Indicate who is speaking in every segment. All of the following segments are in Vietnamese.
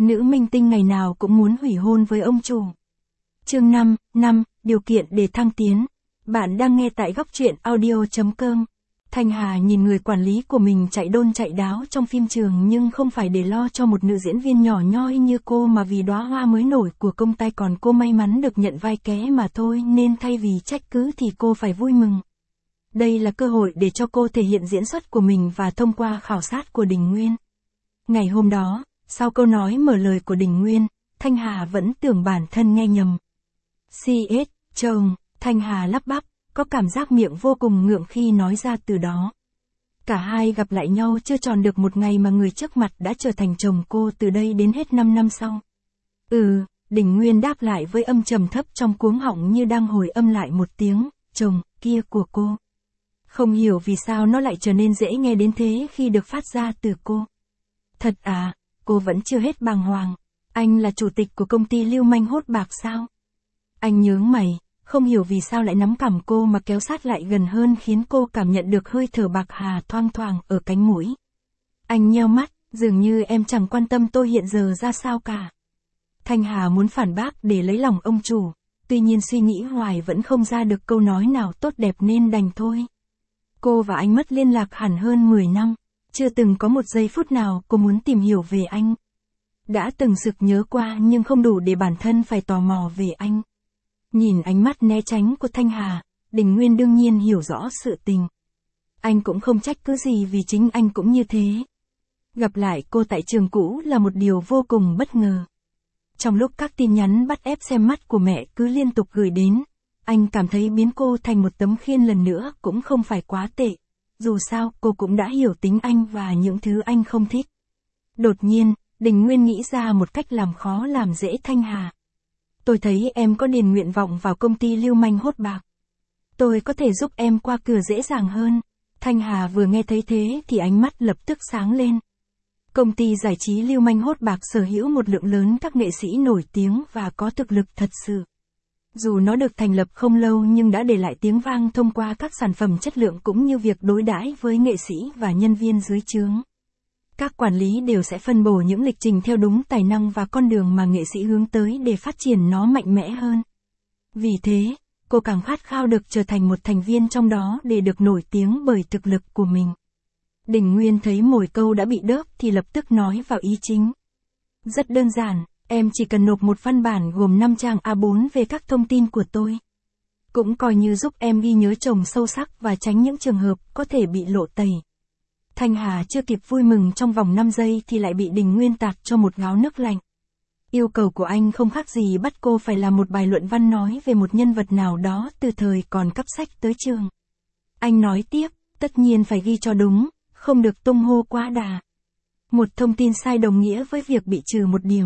Speaker 1: nữ minh tinh ngày nào cũng muốn hủy hôn với ông chủ. Chương 5, điều kiện để thăng tiến. Bạn đang nghe tại góc truyện audio.com. Thanh Hà nhìn người quản lý của mình chạy đôn chạy đáo trong phim trường nhưng không phải để lo cho một nữ diễn viên nhỏ nhoi như cô mà vì đóa hoa mới nổi của công ty, còn cô may mắn được nhận vai ké mà thôi, nên thay vì trách cứ thì cô phải vui mừng. Đây là cơ hội để cho cô thể hiện diễn xuất của mình và thông qua khảo sát của Đình Nguyên. Ngày hôm đó, sau câu nói mở lời của Đình Nguyên, Thanh Hà vẫn tưởng bản thân nghe nhầm. CS, chồng, Thanh Hà lắp bắp, có cảm giác miệng vô cùng ngượng khi nói ra từ đó. Cả hai gặp lại nhau chưa tròn được một ngày mà người trước mặt đã trở thành chồng cô từ đây đến hết 5 năm sau. Đình Nguyên đáp lại với âm trầm thấp trong cuống họng như đang hồi âm lại một tiếng, chồng, kia của cô. Không hiểu vì sao nó lại trở nên dễ nghe đến thế khi được phát ra từ cô. Thật à, cô vẫn chưa hết bàng hoàng. Anh là chủ tịch của công ty lưu manh hốt bạc sao? Anh nhướng mày, không hiểu vì sao lại nắm cằm cô mà kéo sát lại gần hơn khiến cô cảm nhận được hơi thở bạc hà thoang thoảng ở cánh mũi. Anh nheo mắt, dường như em chẳng quan tâm tôi hiện giờ ra sao cả. Thanh Hà muốn phản bác để lấy lòng ông chủ, tuy nhiên suy nghĩ hoài vẫn không ra được câu nói nào tốt đẹp nên đành thôi. Cô và anh mất liên lạc hẳn hơn 10 năm, chưa từng có một giây phút nào cô muốn tìm hiểu về anh. Đã từng sực nhớ qua nhưng không đủ để bản thân phải tò mò về anh. Nhìn ánh mắt né tránh của Thanh Hà, Đình Nguyên đương nhiên hiểu rõ sự tình. Anh cũng không trách cứ gì vì chính anh cũng như thế. Gặp lại cô tại trường cũ là một điều vô cùng bất ngờ. Trong lúc các tin nhắn bắt ép xem mắt của mẹ cứ liên tục gửi đến, anh cảm thấy biến cô thành một tấm khiên lần nữa cũng không phải quá tệ. Dù sao cô cũng đã hiểu tính anh và những thứ anh không thích. Đột nhiên, Đình Nguyên nghĩ ra một cách làm khó làm dễ Thanh Hà. Tôi thấy em có điền nguyện vọng vào công ty lưu manh hốt bạc. Tôi có thể giúp em qua cửa dễ dàng hơn. Thanh Hà vừa nghe thấy thế thì ánh mắt lập tức sáng lên. Công ty giải trí lưu manh hốt bạc sở hữu một lượng lớn các nghệ sĩ nổi tiếng và có thực lực thật sự. Dù nó được thành lập không lâu nhưng đã để lại tiếng vang thông qua các sản phẩm chất lượng cũng như việc đối đãi với nghệ sĩ và nhân viên dưới trướng. Các quản lý đều sẽ phân bổ những lịch trình theo đúng tài năng và con đường mà nghệ sĩ hướng tới để phát triển nó mạnh mẽ hơn. Vì thế, cô càng khát khao được trở thành một thành viên trong đó để được nổi tiếng bởi thực lực của mình. Đình Nguyên thấy mồi câu đã bị đớp thì lập tức nói vào ý chính. Rất đơn giản, em chỉ cần nộp một văn bản gồm 5 trang A4 về các thông tin của tôi. Cũng coi như giúp em ghi nhớ chồng sâu sắc và tránh những trường hợp có thể bị lộ tẩy. Thanh Hà chưa kịp vui mừng trong vòng 5 giây thì lại bị Đình Nguyên tạt cho một gáo nước lạnh. Yêu cầu của anh không khác gì bắt cô phải làm một bài luận văn nói về một nhân vật nào đó từ thời còn cấp sách tới trường. Anh nói tiếp, tất nhiên phải ghi cho đúng, không được tung hô quá đà. Một thông tin sai đồng nghĩa với việc bị trừ 1 điểm.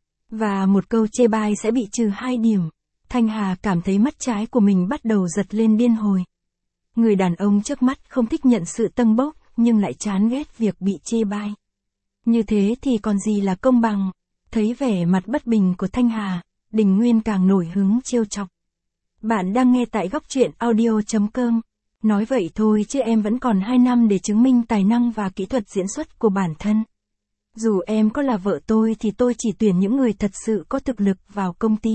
Speaker 1: Và một câu chê bai sẽ bị trừ 2 điểm. Thanh Hà cảm thấy mắt trái của mình bắt đầu giật lên điên hồi. Người đàn ông trước mắt không thích nhận sự tâng bốc, nhưng lại chán ghét việc bị chê bai. Như thế thì còn gì là công bằng. Thấy vẻ mặt bất bình của Thanh Hà, Đình Nguyên càng nổi hứng trêu chọc. Bạn đang nghe tại góc truyện audio.com. Nói vậy thôi chứ em vẫn còn 2 năm để chứng minh tài năng và kỹ thuật diễn xuất của bản thân. Dù em có là vợ tôi thì tôi chỉ tuyển những người thật sự có thực lực vào công ty.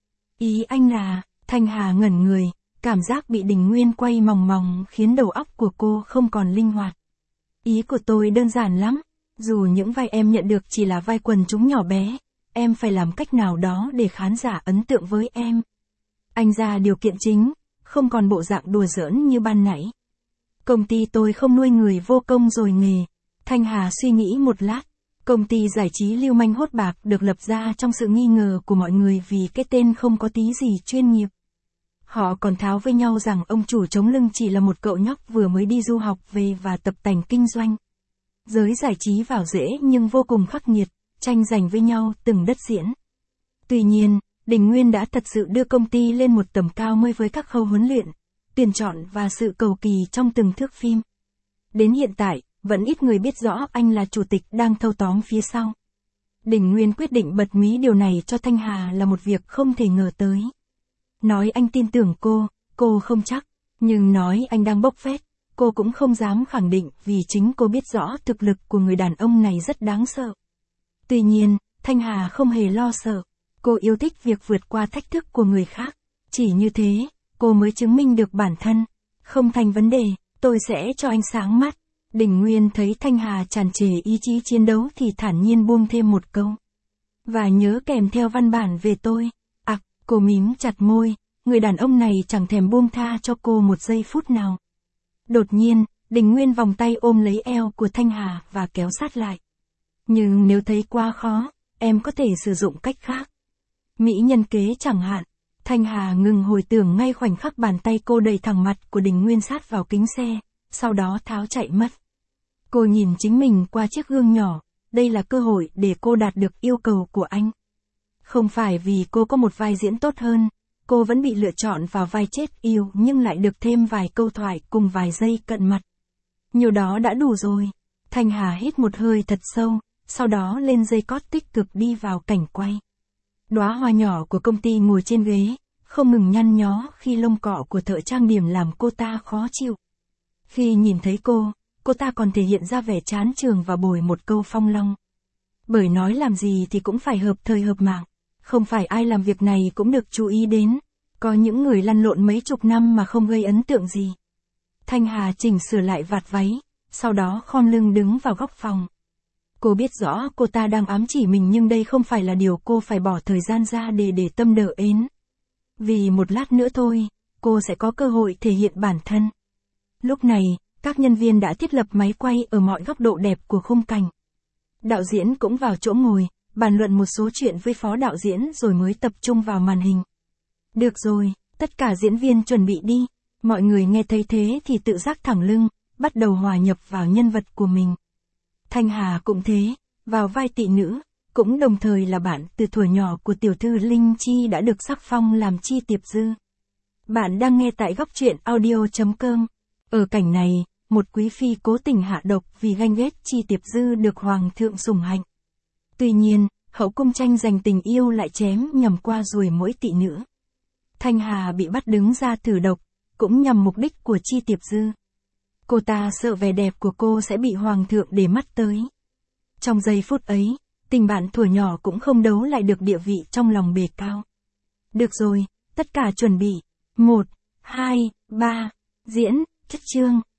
Speaker 1: Ý anh là, Thanh Hà ngẩn người, cảm giác bị Đình Nguyên quay mòng mòng khiến đầu óc của cô không còn linh hoạt. Ý của tôi đơn giản lắm, dù những vai em nhận được chỉ là vai quần chúng nhỏ bé, em phải làm cách nào đó để khán giả ấn tượng với em. Anh ra điều kiện chính, không còn bộ dạng đùa giỡn như ban nãy. Công ty tôi không nuôi người vô công rồi nghề. Thanh Hà suy nghĩ một lát. Công ty giải trí lưu manh hốt bạc được lập ra trong sự nghi ngờ của mọi người vì cái tên không có tí gì chuyên nghiệp. Họ còn tháo với nhau rằng ông chủ chống lưng chỉ là một cậu nhóc vừa mới đi du học về và tập tành kinh doanh. Giới giải trí vào rễ nhưng vô cùng khắc nghiệt, tranh giành với nhau từng đất diễn. Tuy nhiên, Đình Nguyên đã thật sự đưa công ty lên một tầm cao mới với các khâu huấn luyện, tuyển chọn và sự cầu kỳ trong từng thước phim. Đến hiện tại, vẫn ít người biết rõ anh là chủ tịch đang thâu tóm phía sau. Đình Nguyên quyết định bật mí điều này cho Thanh Hà là một việc không thể ngờ tới. Nói anh tin tưởng cô không chắc, nhưng nói anh đang bốc phét, cô cũng không dám khẳng định vì chính cô biết rõ thực lực của người đàn ông này rất đáng sợ. Tuy nhiên, Thanh Hà không hề lo sợ. Cô yêu thích việc vượt qua thách thức của người khác. Chỉ như thế, cô mới chứng minh được bản thân. Không thành vấn đề, tôi sẽ cho anh sáng mắt. Đình Nguyên thấy Thanh Hà tràn trề ý chí chiến đấu thì thản nhiên buông thêm một câu. Và nhớ kèm theo văn bản về tôi. Cô mím chặt môi, người đàn ông này chẳng thèm buông tha cho cô một giây phút nào. Đột nhiên, Đình Nguyên vòng tay ôm lấy eo của Thanh Hà và kéo sát lại. Nhưng nếu thấy quá khó, em có thể sử dụng cách khác. Mỹ nhân kế chẳng hạn. Thanh Hà ngừng hồi tưởng ngay khoảnh khắc bàn tay cô đẩy thẳng mặt của Đình Nguyên sát vào kính xe, sau đó tháo chạy mất. Cô nhìn chính mình qua chiếc gương nhỏ, đây là cơ hội để cô đạt được yêu cầu của anh. Không phải vì cô có một vai diễn tốt hơn, cô vẫn bị lựa chọn vào vai chết yêu nhưng lại được thêm vài câu thoại cùng vài giây cận mặt. Nhiều đó đã đủ rồi. Thanh Hà hít một hơi thật sâu, sau đó lên dây cót tích cực đi vào cảnh quay. Đóa hoa nhỏ của công ty ngồi trên ghế, không ngừng nhăn nhó khi lông cọ của thợ trang điểm làm cô ta khó chịu. Khi nhìn thấy cô ta còn thể hiện ra vẻ chán chường và bồi một câu phong long. Bởi nói làm gì thì cũng phải hợp thời hợp mạng. Không phải ai làm việc này cũng được chú ý đến. Có những người lăn lộn mấy chục năm mà không gây ấn tượng gì. Thanh Hà chỉnh sửa lại vạt váy, sau đó khom lưng đứng vào góc phòng. Cô biết rõ cô ta đang ám chỉ mình nhưng đây không phải là điều cô phải bỏ thời gian ra để tâm đỡ ến. Vì một lát nữa thôi, cô sẽ có cơ hội thể hiện bản thân. Lúc này, các nhân viên đã thiết lập máy quay ở mọi góc độ đẹp của khung cảnh. Đạo diễn cũng vào chỗ ngồi, bàn luận một số chuyện với phó đạo diễn rồi mới tập trung vào màn hình. Được rồi, tất cả diễn viên chuẩn bị đi. Mọi người nghe thấy thế thì tự giác thẳng lưng, bắt đầu hòa nhập vào nhân vật của mình. Thanh Hà cũng thế, vào vai tỵ nữ, cũng đồng thời là bạn từ thuở nhỏ của tiểu thư Linh Chi đã được sắc phong làm Chi Tiệp Dư. Bạn đang nghe tại góc truyện audio.com. Ở cảnh này, một quý phi cố tình hạ độc vì ganh ghét Chi Tiệp Dư được hoàng thượng sủng hạnh. Tuy nhiên, hậu cung tranh giành tình yêu lại chém nhầm qua ruồi mỗi tỵ nữ. Thanh Hà bị bắt đứng ra thử độc, cũng nhằm mục đích của Chi Tiệp Dư. Cô ta sợ vẻ đẹp của cô sẽ bị hoàng thượng để mắt tới. Trong giây phút ấy, tình bạn thuở nhỏ cũng không đấu lại được địa vị trong lòng bề cao. Được rồi, tất cả chuẩn bị. 1, 2, 3, diễn, chất chương.